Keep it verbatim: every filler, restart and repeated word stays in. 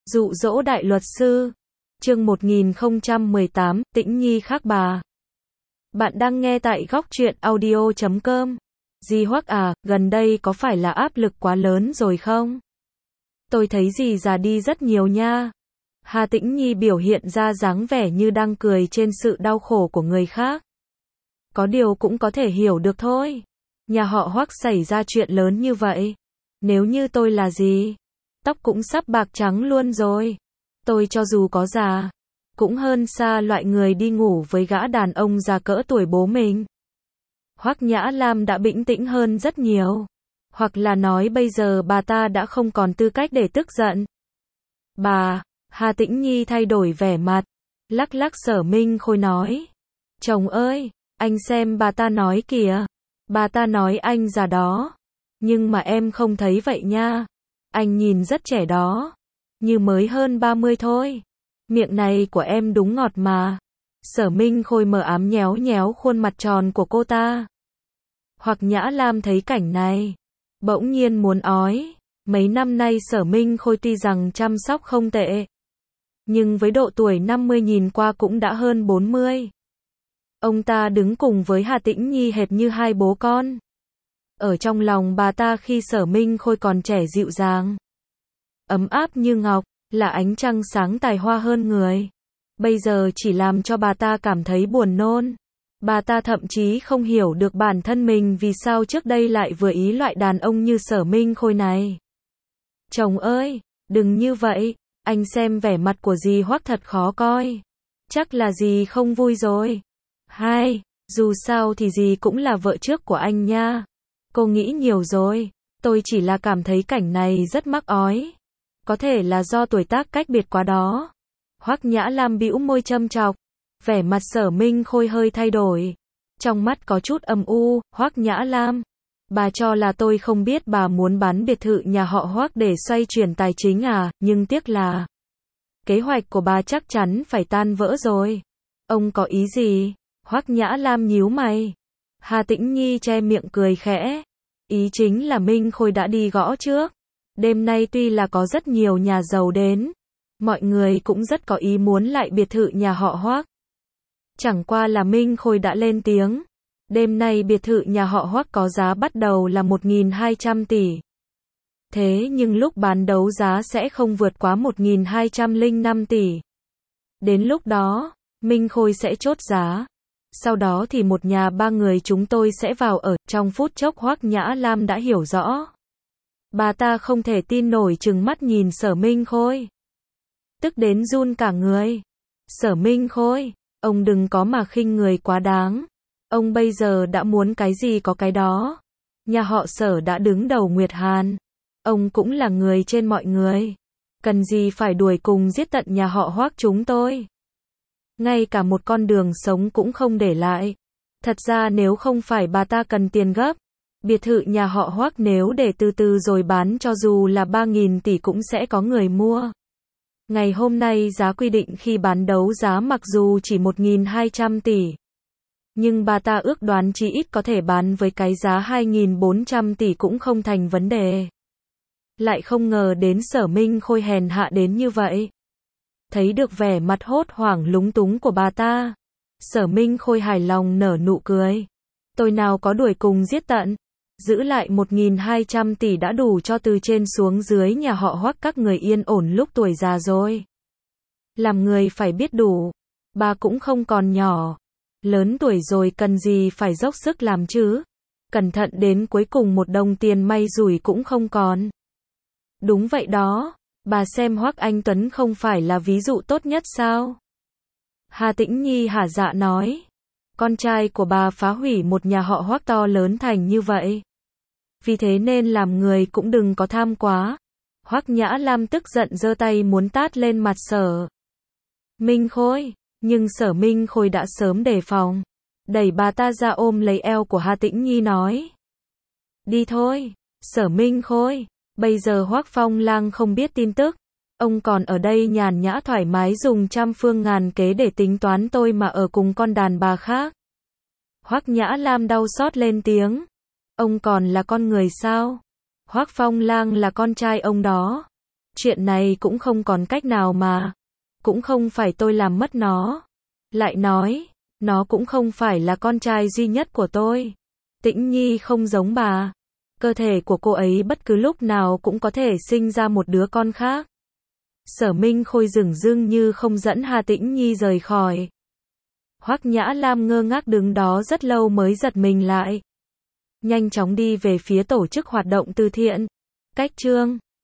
Dụ dỗ đại luật sư. Chương một nghìn không trăm mười tám, Tĩnh Nhi khác bà. Bạn đang nghe tại góc truyện audio chấm com. Dì Hoắc à, gần đây có phải là áp lực quá lớn rồi không? Tôi thấy dì già đi rất nhiều nha. Hà Tĩnh Nhi biểu hiện ra dáng vẻ như đang cười trên sự đau khổ của người khác. Có điều cũng có thể hiểu được thôi. Nhà họ Hoắc xảy ra chuyện lớn như vậy. Nếu như tôi là dì, tóc cũng sắp bạc trắng luôn rồi. Tôi cho dù có già, cũng hơn xa loại người đi ngủ với gã đàn ông già cỡ tuổi bố mình. Hoắc Nhã Lam đã bình tĩnh hơn rất nhiều. Hoặc là nói bây giờ bà ta đã không còn tư cách để tức giận. Bà, Hà Tĩnh Nhi thay đổi vẻ mặt, lắc lắc Sở Minh Khôi nói. Chồng ơi, anh xem bà ta nói kìa. Bà ta nói anh già đó. Nhưng mà em không thấy vậy nha. Anh nhìn rất trẻ đó. Như mới hơn ba mươi thôi. Miệng này của em đúng ngọt mà. Sở Minh Khôi mờ ám nhéo nhéo khuôn mặt tròn của cô ta. Hoặc Nhã Lam thấy cảnh này, bỗng nhiên muốn ói. Mấy năm nay Sở Minh Khôi tuy rằng chăm sóc không tệ, nhưng với độ tuổi năm mươi nhìn qua cũng đã hơn bốn mươi. Ông ta đứng cùng với Hà Tĩnh Nhi hệt như hai bố con. Ở trong lòng bà ta khi Sở Minh Khôi còn trẻ dịu dàng, ấm áp như ngọc, là ánh trăng sáng tài hoa hơn người. Bây giờ chỉ làm cho bà ta cảm thấy buồn nôn. Bà ta thậm chí không hiểu được bản thân mình vì sao trước đây lại vừa ý loại đàn ông như Sở Minh Khôi này. Chồng ơi, đừng như vậy, anh xem vẻ mặt của dì Hoắc thật khó coi. Chắc là dì không vui rồi. Hai, dù sao thì dì cũng là vợ trước của anh nha. Cô nghĩ nhiều rồi, tôi chỉ là cảm thấy cảnh này rất mắc ói. Có thể là do tuổi tác cách biệt quá đó. Hoắc Nhã Lam bĩu môi châm chọc, vẻ mặt Sở Minh Khôi hơi thay đổi. Trong mắt có chút âm u. Hoắc Nhã Lam, bà cho là tôi không biết bà muốn bán biệt thự nhà họ Hoắc để xoay chuyển tài chính à, nhưng tiếc là kế hoạch của bà chắc chắn phải tan vỡ rồi. Ông có ý gì? Hoắc Nhã Lam nhíu mày. Hà Tĩnh Nhi che miệng cười khẽ. Ý chính là Minh Khôi đã đi gõ trước. Đêm nay tuy là có rất nhiều nhà giàu đến, mọi người cũng rất có ý muốn lại biệt thự nhà họ Hoắc. Chẳng qua là Minh Khôi đã lên tiếng. Đêm nay biệt thự nhà họ Hoắc có giá bắt đầu là một nghìn hai trăm tỷ. Thế nhưng lúc bán đấu giá sẽ không vượt quá một nghìn hai trăm lẻ năm tỷ. Đến lúc đó, Minh Khôi sẽ chốt giá. Sau đó thì một nhà ba người chúng tôi sẽ vào ở. Trong phút chốc Hoắc Nhã Lam đã hiểu rõ. Bà ta không thể tin nổi trừng mắt nhìn Sở Minh Khôi. Tức đến run cả người. Sở Minh Khôi, ông đừng có mà khinh người quá đáng. Ông bây giờ đã muốn cái gì có cái đó. Nhà họ Sở đã đứng đầu Nguyệt Hàn. Ông cũng là người trên mọi người. Cần gì phải đuổi cùng giết tận nhà họ Hoắc chúng tôi. Ngay cả một con đường sống cũng không để lại. Thật ra nếu không phải bà ta cần tiền gấp, biệt thự nhà họ Hoắc nếu để từ từ rồi bán cho dù là ba nghìn tỷ cũng sẽ có người mua. Ngày hôm nay giá quy định khi bán đấu giá mặc dù chỉ một nghìn hai trăm tỷ. Nhưng bà ta ước đoán chí ít có thể bán với cái giá hai nghìn bốn trăm tỷ cũng không thành vấn đề. Lại không ngờ đến Sở Minh Khôi hèn hạ đến như vậy. Thấy được vẻ mặt hốt hoảng lúng túng của bà ta, Sở Minh Khôi hài lòng nở nụ cười. Tôi nào có đuổi cùng giết tận. Giữ lại một nghìn hai trăm tỷ đã đủ cho từ trên xuống dưới nhà họ Hoắc các người yên ổn lúc tuổi già rồi. Làm người phải biết đủ. Bà cũng không còn nhỏ. Lớn tuổi rồi cần gì phải dốc sức làm chứ. Cẩn thận đến cuối cùng một đồng tiền may rủi cũng không còn. Đúng vậy đó. Bà xem Hoắc Anh Tuấn không phải là ví dụ tốt nhất sao? Hà Tĩnh Nhi hả dạ nói. Con trai của bà phá hủy một nhà họ Hoắc to lớn thành như vậy. Vì thế nên làm người cũng đừng có tham quá. Hoắc Nhã Lam tức giận giơ tay muốn tát lên mặt Sở Minh Khôi. Nhưng Sở Minh Khôi đã sớm đề phòng. Đẩy bà ta ra ôm lấy eo của Hà Tĩnh Nhi nói. Đi thôi, Sở Minh Khôi. Bây giờ Hoắc Phong Lang không biết tin tức. Ông còn ở đây nhàn nhã thoải mái dùng trăm phương ngàn kế để tính toán tôi mà ở cùng con đàn bà khác. Hoắc Nhã Lam đau xót lên tiếng. Ông còn là con người sao? Hoắc Phong Lang là con trai ông đó. Chuyện này cũng không còn cách nào mà. Cũng không phải tôi làm mất nó. Lại nói, nó cũng không phải là con trai duy nhất của tôi. Tĩnh Nhi không giống bà. Cơ thể của cô ấy bất cứ lúc nào cũng có thể sinh ra một đứa con khác. Sở Minh Khôi dửng dưng như không dẫn Hà Tĩnh Nhi rời khỏi. Hoắc Nhã Lam ngơ ngác đứng đó rất lâu mới giật mình lại. Nhanh chóng đi về phía tổ chức hoạt động từ thiện. Cách chương